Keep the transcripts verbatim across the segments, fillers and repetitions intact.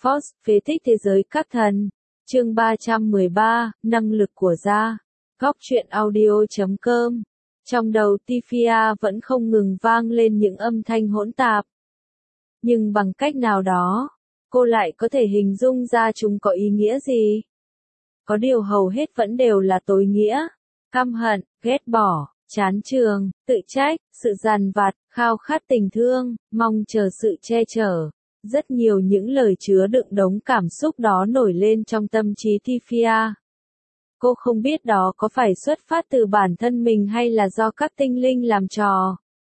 Force, phế tích thế giới các thần. Chương ba trăm mười ba, năng lực của da. Góc truyện audio chấm com. Trong đầu Tifia vẫn không ngừng vang lên những âm thanh hỗn tạp. Nhưng bằng cách nào đó, cô lại có thể hình dung ra chúng có ý nghĩa gì. Có điều hầu hết vẫn đều là tối nghĩa, căm hận, ghét bỏ, chán chường, tự trách, sự dằn vặt, khao khát tình thương, mong chờ sự che chở. Rất nhiều những lời chứa đựng đống cảm xúc đó nổi lên trong tâm trí Tifia. Cô không biết đó có phải xuất phát từ bản thân mình hay là do các tinh linh làm trò.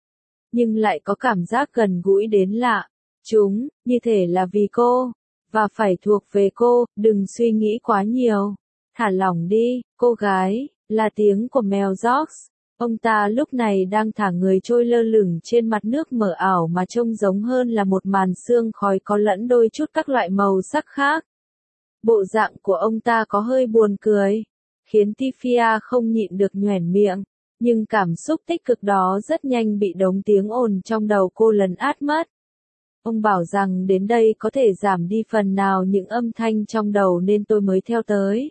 Nhưng lại có cảm giác gần gũi đến lạ. Chúng, như thể là vì cô, và phải thuộc về cô, đừng suy nghĩ quá nhiều. Thả lỏng đi, cô gái, là tiếng của mèo George. Ông ta lúc này đang thả người trôi lơ lửng trên mặt nước mờ ảo mà trông giống hơn là một màn sương khói có lẫn đôi chút các loại màu sắc khác. Bộ dạng của ông ta có hơi buồn cười, khiến Tifia không nhịn được nhoẻn miệng, nhưng cảm xúc tích cực đó rất nhanh bị đống tiếng ồn trong đầu cô lấn át mất. Ông bảo rằng đến đây có thể giảm đi phần nào những âm thanh trong đầu nên tôi mới theo tới.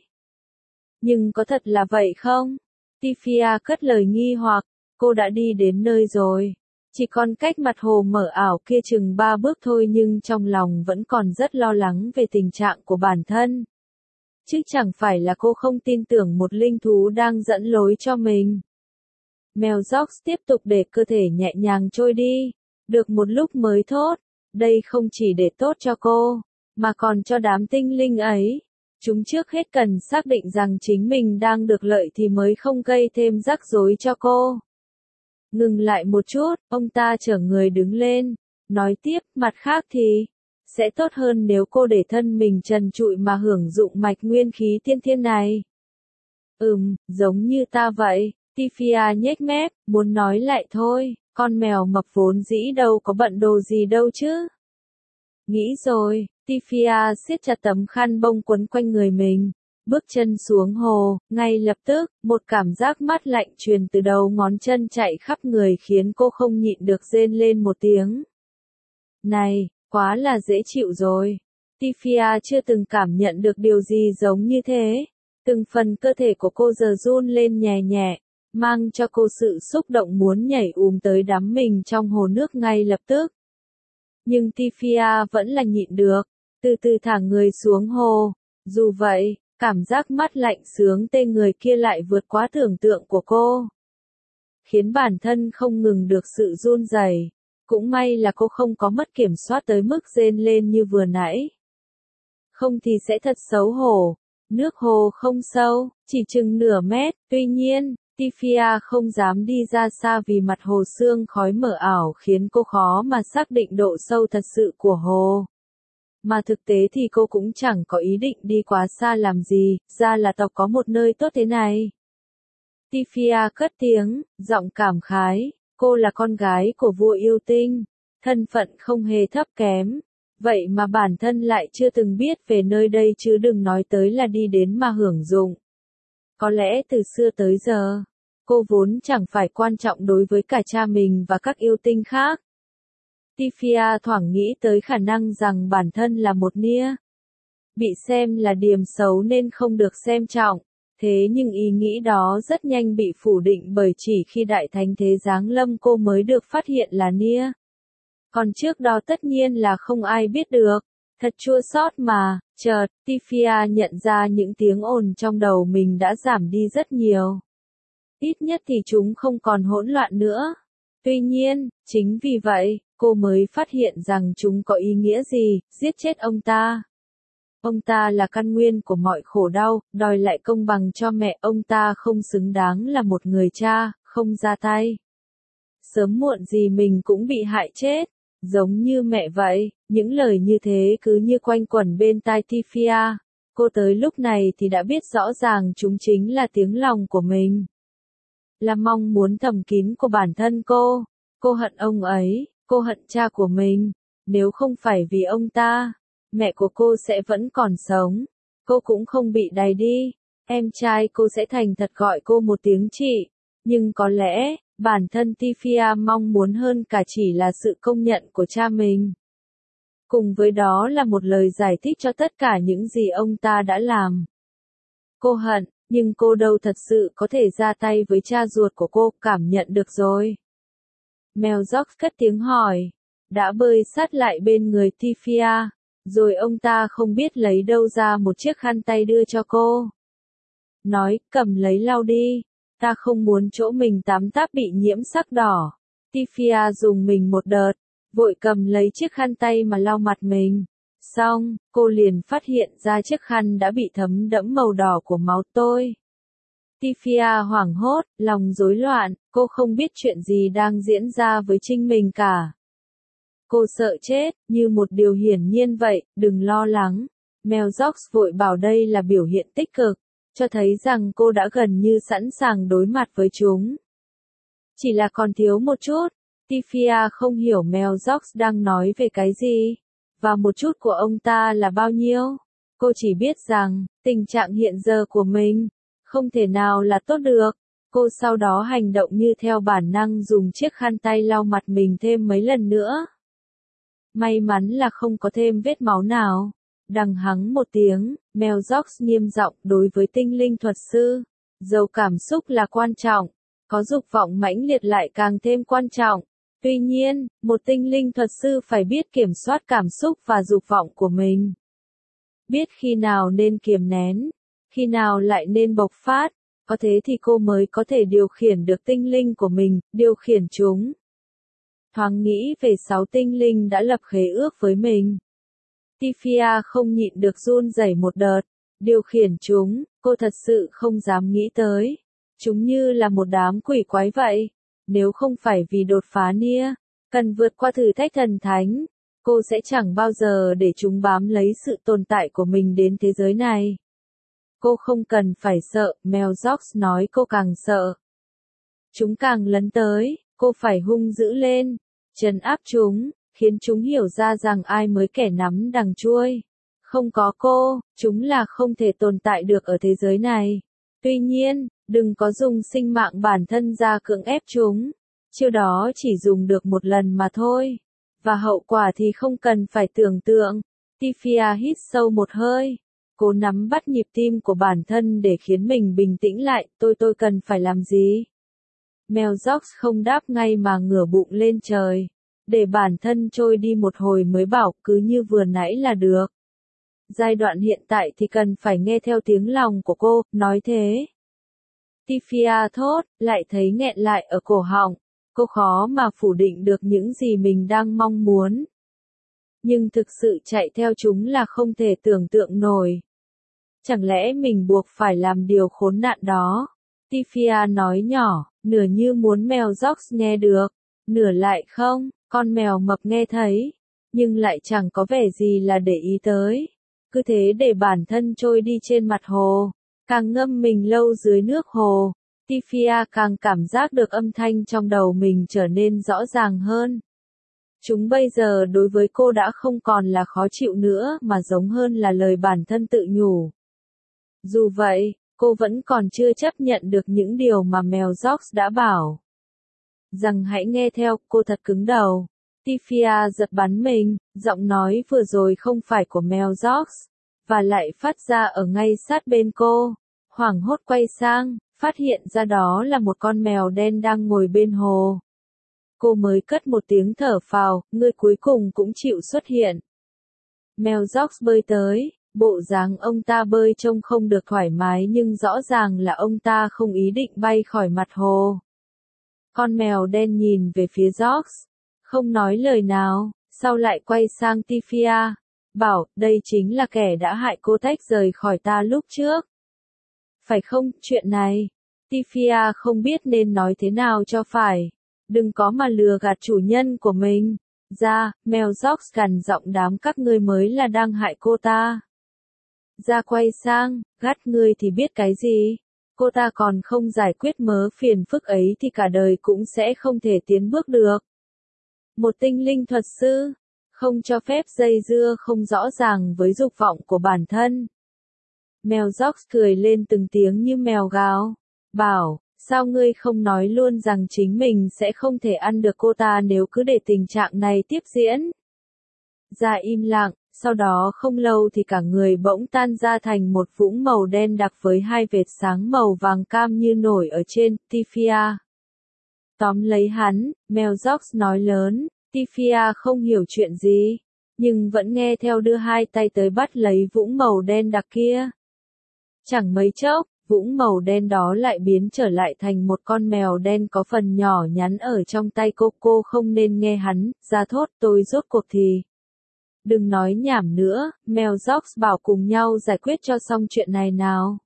Nhưng có thật là vậy không? Tifia cất lời nghi hoặc, cô đã đi đến nơi rồi. Chỉ còn cách mặt hồ mở ảo kia chừng ba bước thôi nhưng trong lòng vẫn còn rất lo lắng về tình trạng của bản thân. Chứ chẳng phải là cô không tin tưởng một linh thú đang dẫn lối cho mình. Mèo George tiếp tục để cơ thể nhẹ nhàng trôi đi. Được một lúc mới thốt, đây không chỉ để tốt cho cô, mà còn cho đám tinh linh ấy. Chúng trước hết cần xác định rằng chính mình đang được lợi thì mới không gây thêm rắc rối cho cô. Ngừng lại một chút, ông ta chở người đứng lên, nói tiếp, mặt khác thì, sẽ tốt hơn nếu cô để thân mình trần trụi mà hưởng dụng mạch nguyên khí tiên thiên này. Ừm, giống như ta vậy, Tifia nhếch mép, muốn nói lại thôi, con mèo mập vốn dĩ đâu có bận đồ gì đâu chứ. Nghĩ rồi, Tifia siết chặt tấm khăn bông quấn quanh người mình, bước chân xuống hồ, ngay lập tức, một cảm giác mát lạnh truyền từ đầu ngón chân chạy khắp người khiến cô không nhịn được rên lên một tiếng. Này, quá là dễ chịu rồi. Tifia chưa từng cảm nhận được điều gì giống như thế. Từng phần cơ thể của cô giờ run lên nhẹ nhẹ, mang cho cô sự xúc động muốn nhảy ùm tới đắm mình trong hồ nước ngay lập tức. Nhưng Tifia vẫn là nhịn được, từ từ thả người xuống hồ. Dù vậy, cảm giác mát lạnh sướng tê người kia lại vượt quá tưởng tượng của cô, khiến bản thân không ngừng được sự run rẩy. Cũng may là cô không có mất kiểm soát tới mức rên lên như vừa nãy. Không thì sẽ thật xấu hổ. Nước hồ không sâu, chỉ chừng nửa mét, tuy nhiên, Tifia không dám đi ra xa vì mặt hồ sương khói mờ ảo khiến cô khó mà xác định độ sâu thật sự của hồ. Mà thực tế thì cô cũng chẳng có ý định đi quá xa làm gì, ra là tộc có một nơi tốt thế này. Tifia cất tiếng, giọng cảm khái, cô là con gái của vua yêu tinh, thân phận không hề thấp kém. Vậy mà bản thân lại chưa từng biết về nơi đây chứ đừng nói tới là đi đến mà hưởng dụng. Có lẽ từ xưa tới giờ, cô vốn chẳng phải quan trọng đối với cả cha mình và các yêu tinh khác. Tifia thoảng nghĩ tới khả năng rằng bản thân là một nia. Bị xem là điềm xấu nên không được xem trọng. Thế nhưng ý nghĩ đó rất nhanh bị phủ định bởi chỉ khi đại thánh thế giáng lâm cô mới được phát hiện là nia. Còn trước đó tất nhiên là không ai biết được. Thật chua xót mà, chợt, Tifia nhận ra những tiếng ồn trong đầu mình đã giảm đi rất nhiều. Ít nhất thì chúng không còn hỗn loạn nữa. Tuy nhiên, chính vì vậy, cô mới phát hiện rằng chúng có ý nghĩa gì, giết chết ông ta. Ông ta là căn nguyên của mọi khổ đau, đòi lại công bằng cho mẹ ông ta không xứng đáng là một người cha, không ra tay. Sớm muộn gì mình cũng bị hại chết. Giống như mẹ vậy, những lời như thế cứ như quanh quẩn bên tai Tifia. Cô tới lúc này thì đã biết rõ ràng chúng chính là tiếng lòng của mình. Là mong muốn thầm kín của bản thân cô. Cô hận ông ấy, cô hận cha của mình. Nếu không phải vì ông ta, mẹ của cô sẽ vẫn còn sống. Cô cũng không bị đày đi. Em trai cô sẽ thành thật gọi cô một tiếng chị. Nhưng có lẽ, bản thân Tifia mong muốn hơn cả chỉ là sự công nhận của cha mình. Cùng với đó là một lời giải thích cho tất cả những gì ông ta đã làm. Cô hận, nhưng cô đâu thật sự có thể ra tay với cha ruột của cô, cảm nhận được rồi. Mel George cất tiếng hỏi. Đã bơi sát lại bên người Tifia, rồi ông ta không biết lấy đâu ra một chiếc khăn tay đưa cho cô. Nói, cầm lấy lau đi, ta không muốn chỗ mình tắm táp bị nhiễm sắc đỏ. Tifia dùng mình một đợt, vội cầm lấy chiếc khăn tay mà lau mặt mình. Xong, cô liền phát hiện ra chiếc khăn đã bị thấm đẫm màu đỏ của máu tôi. Tifia hoảng hốt, lòng rối loạn, cô không biết chuyện gì đang diễn ra với Trinh mình cả. Cô sợ chết, như một điều hiển nhiên vậy, đừng lo lắng. Mel George vội bảo đây là biểu hiện tích cực, cho thấy rằng cô đã gần như sẵn sàng đối mặt với chúng. Chỉ là còn thiếu một chút. Tifia không hiểu Mel George đang nói về cái gì, và một chút của ông ta là bao nhiêu. Cô chỉ biết rằng, tình trạng hiện giờ của mình, không thể nào là tốt được. Cô sau đó hành động như theo bản năng dùng chiếc khăn tay lau mặt mình thêm mấy lần nữa. May mắn là không có thêm vết máu nào. Đằng hắng một tiếng, Mel George nghiêm giọng đối với tinh linh thuật sư. Dầu cảm xúc là quan trọng, có dục vọng mãnh liệt lại càng thêm quan trọng. Tuy nhiên, một tinh linh thuật sư phải biết kiểm soát cảm xúc và dục vọng của mình. Biết khi nào nên kiềm nén, khi nào lại nên bộc phát, có thế thì cô mới có thể điều khiển được tinh linh của mình, điều khiển chúng. Thoáng nghĩ về sáu tinh linh đã lập khế ước với mình. Tifia không nhịn được run rẩy một đợt, điều khiển chúng, cô thật sự không dám nghĩ tới. Chúng như là một đám quỷ quái vậy. Nếu không phải vì đột phá nia, cần vượt qua thử thách thần thánh, cô sẽ chẳng bao giờ để chúng bám lấy sự tồn tại của mình đến thế giới này. Cô không cần phải sợ, Mel George nói, cô càng sợ. Chúng càng lấn tới, cô phải hung dữ lên, trấn áp chúng, khiến chúng hiểu ra rằng ai mới kẻ nắm đằng chuôi. Không có cô, chúng là không thể tồn tại được ở thế giới này. Tuy nhiên, đừng có dùng sinh mạng bản thân ra cưỡng ép chúng. Chiêu đó chỉ dùng được một lần mà thôi. Và hậu quả thì không cần phải tưởng tượng. Tifia hít sâu một hơi. Cố nắm bắt nhịp tim của bản thân để khiến mình bình tĩnh lại. Tôi tôi cần phải làm gì? Mel George không đáp ngay mà ngửa bụng lên trời. Để bản thân trôi đi một hồi mới bảo, cứ như vừa nãy là được. Giai đoạn hiện tại thì cần phải nghe theo tiếng lòng của cô, nói thế. Tifia thốt, lại thấy nghẹn lại ở cổ họng. Cô khó mà phủ định được những gì mình đang mong muốn. Nhưng thực sự chạy theo chúng là không thể tưởng tượng nổi. Chẳng lẽ mình buộc phải làm điều khốn nạn đó? Tifia nói nhỏ, nửa như muốn Mel George nghe được, nửa lại không. Con mèo mập nghe thấy, nhưng lại chẳng có vẻ gì là để ý tới. Cứ thế để bản thân trôi đi trên mặt hồ, càng ngâm mình lâu dưới nước hồ. Tifia càng cảm giác được âm thanh trong đầu mình trở nên rõ ràng hơn. Chúng bây giờ đối với cô đã không còn là khó chịu nữa mà giống hơn là lời bản thân tự nhủ. Dù vậy, cô vẫn còn chưa chấp nhận được những điều mà Mel George đã bảo. Rằng hãy nghe theo, cô thật cứng đầu. Tifia giật bắn mình, giọng nói vừa rồi không phải của Mel George, và lại phát ra ở ngay sát bên cô. Hoảng hốt quay sang, phát hiện ra đó là một con mèo đen đang ngồi bên hồ. Cô mới cất một tiếng thở phào, người cuối cùng cũng chịu xuất hiện. Mel George bơi tới, bộ dáng ông ta bơi trông không được thoải mái nhưng rõ ràng là ông ta không ý định bay khỏi mặt hồ. Con mèo đen nhìn về phía George, không nói lời nào, sau lại quay sang Tifia, bảo, đây chính là kẻ đã hại cô tách rời khỏi ta lúc trước. Phải không, chuyện này? Tifia không biết nên nói thế nào cho phải. Đừng có mà lừa gạt chủ nhân của mình. Ra, Mel George gằn giọng, đám các ngươi mới là đang hại cô ta. Ra quay sang, gắt, ngươi thì biết cái gì? Cô ta còn không giải quyết mớ phiền phức ấy thì cả đời cũng sẽ không thể tiến bước được. Một tinh linh thuật sư, không cho phép dây dưa không rõ ràng với dục vọng của bản thân. Mel George cười lên từng tiếng như mèo gào, bảo, sao ngươi không nói luôn rằng chính mình sẽ không thể ăn được cô ta nếu cứ để tình trạng này tiếp diễn? Ra im lặng, sau đó không lâu thì cả người bỗng tan ra thành một vũng màu đen đặc với hai vệt sáng màu vàng cam như nổi ở trên. Tifia. Tóm lấy hắn, Melzox nói lớn. Tifia không hiểu chuyện gì, nhưng vẫn nghe theo đưa hai tay tới bắt lấy vũng màu đen đặc kia. Chẳng mấy chốc, vũng màu đen đó lại biến trở lại thành một con mèo đen có phần nhỏ nhắn ở trong tay cô. Cô không nên nghe hắn, ra thốt tôi rốt cuộc thì. Đừng nói nhảm nữa, Melzox bảo cùng nhau giải quyết cho xong chuyện này nào.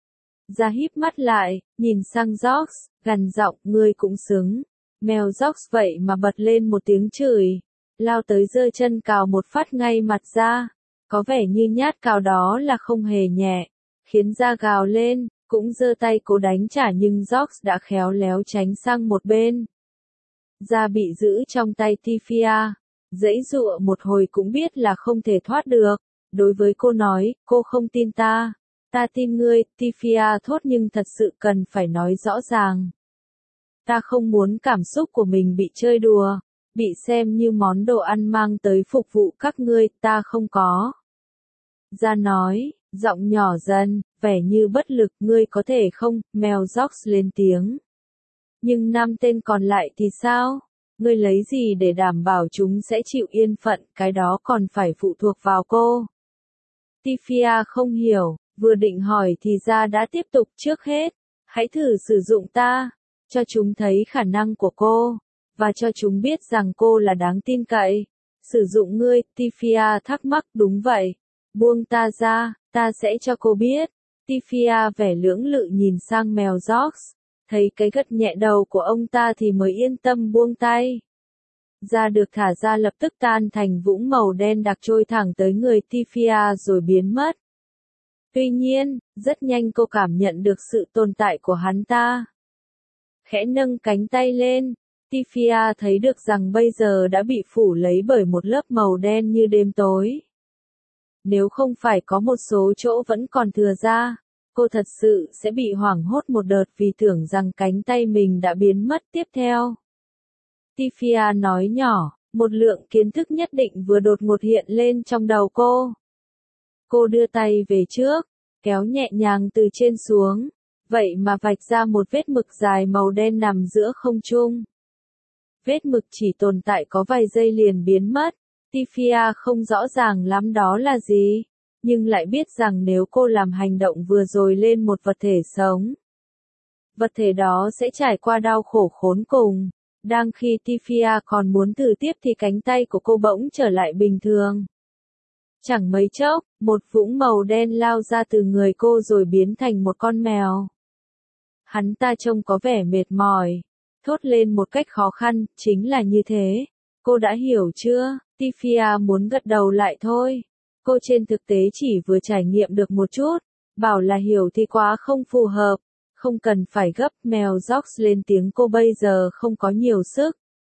Ra híp mắt lại, nhìn sang Zox, gằn giọng, ngươi cũng xứng. Melzox vậy mà bật lên một tiếng chửi, lao tới giơ chân cào một phát ngay mặt Ra. Có vẻ như nhát cào đó là không hề nhẹ, khiến Ra gào lên, cũng giơ tay cố đánh trả nhưng Zox đã khéo léo tránh sang một bên. Ra bị giữ trong tay Tifia, giãy giụa một hồi cũng biết là không thể thoát được. Đối với cô nói, cô không tin ta. Ta tin ngươi, Tifia thốt nhưng thật sự cần phải nói rõ ràng. Ta không muốn cảm xúc của mình bị chơi đùa, bị xem như món đồ ăn mang tới phục vụ các ngươi, ta không có. Ra nói, giọng nhỏ dần, vẻ như bất lực, ngươi có thể không, Melzox lên tiếng. Nhưng năm tên còn lại thì sao? Ngươi lấy gì để đảm bảo chúng sẽ chịu yên phận, cái đó còn phải phụ thuộc vào cô. Tifia không hiểu, vừa định hỏi thì Ra đã tiếp tục, trước hết, hãy thử sử dụng ta, cho chúng thấy khả năng của cô, và cho chúng biết rằng cô là đáng tin cậy. Sử dụng ngươi, Tifia thắc mắc, đúng vậy. Buông ta ra, ta sẽ cho cô biết. Tifia vẻ lưỡng lự nhìn sang Melzox, thấy cái gật nhẹ đầu của ông ta thì mới yên tâm buông tay. Ra được thả ra lập tức tan thành vũng màu đen đặc trôi thẳng tới người Tifia rồi biến mất. Tuy nhiên, rất nhanh cô cảm nhận được sự tồn tại của hắn ta. Khẽ nâng cánh tay lên, Tifia thấy được rằng bây giờ đã bị phủ lấy bởi một lớp màu đen như đêm tối. Nếu không phải có một số chỗ vẫn còn thừa ra, cô thật sự sẽ bị hoảng hốt một đợt vì tưởng rằng cánh tay mình đã biến mất. Tiếp theo, Tifia nói nhỏ, một lượng kiến thức nhất định vừa đột ngột hiện lên trong đầu cô. Cô đưa tay về trước, kéo nhẹ nhàng từ trên xuống, vậy mà vạch ra một vết mực dài màu đen nằm giữa không trung. Vết mực chỉ tồn tại có vài giây liền biến mất. Tifia không rõ ràng lắm đó là gì, nhưng lại biết rằng nếu cô làm hành động vừa rồi lên một vật thể sống, vật thể đó sẽ trải qua đau khổ khốn cùng. Đang khi Tifia còn muốn thử tiếp thì cánh tay của cô bỗng trở lại bình thường. Chẳng mấy chốc, một vũng màu đen lao ra từ người cô rồi biến thành một con mèo. Hắn ta trông có vẻ mệt mỏi, thốt lên một cách khó khăn, chính là như thế. Cô đã hiểu chưa? Tifia muốn gật đầu lại thôi. Cô trên thực tế chỉ vừa trải nghiệm được một chút, bảo là hiểu thì quá không phù hợp. Không cần phải gấp, Melzox lên tiếng, cô bây giờ không có nhiều sức.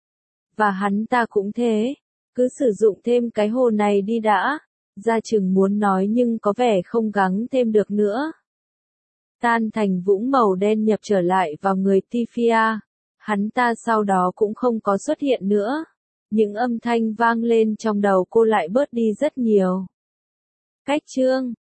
Và hắn ta cũng thế. Cứ sử dụng thêm cái hồ này đi đã. Ra chừng muốn nói nhưng có vẻ không gắng thêm được nữa. Tan thành vũng màu đen nhập trở lại vào người Tifia. Hắn ta sau đó cũng không có xuất hiện nữa. Những âm thanh vang lên trong đầu cô lại bớt đi rất nhiều. Cách chương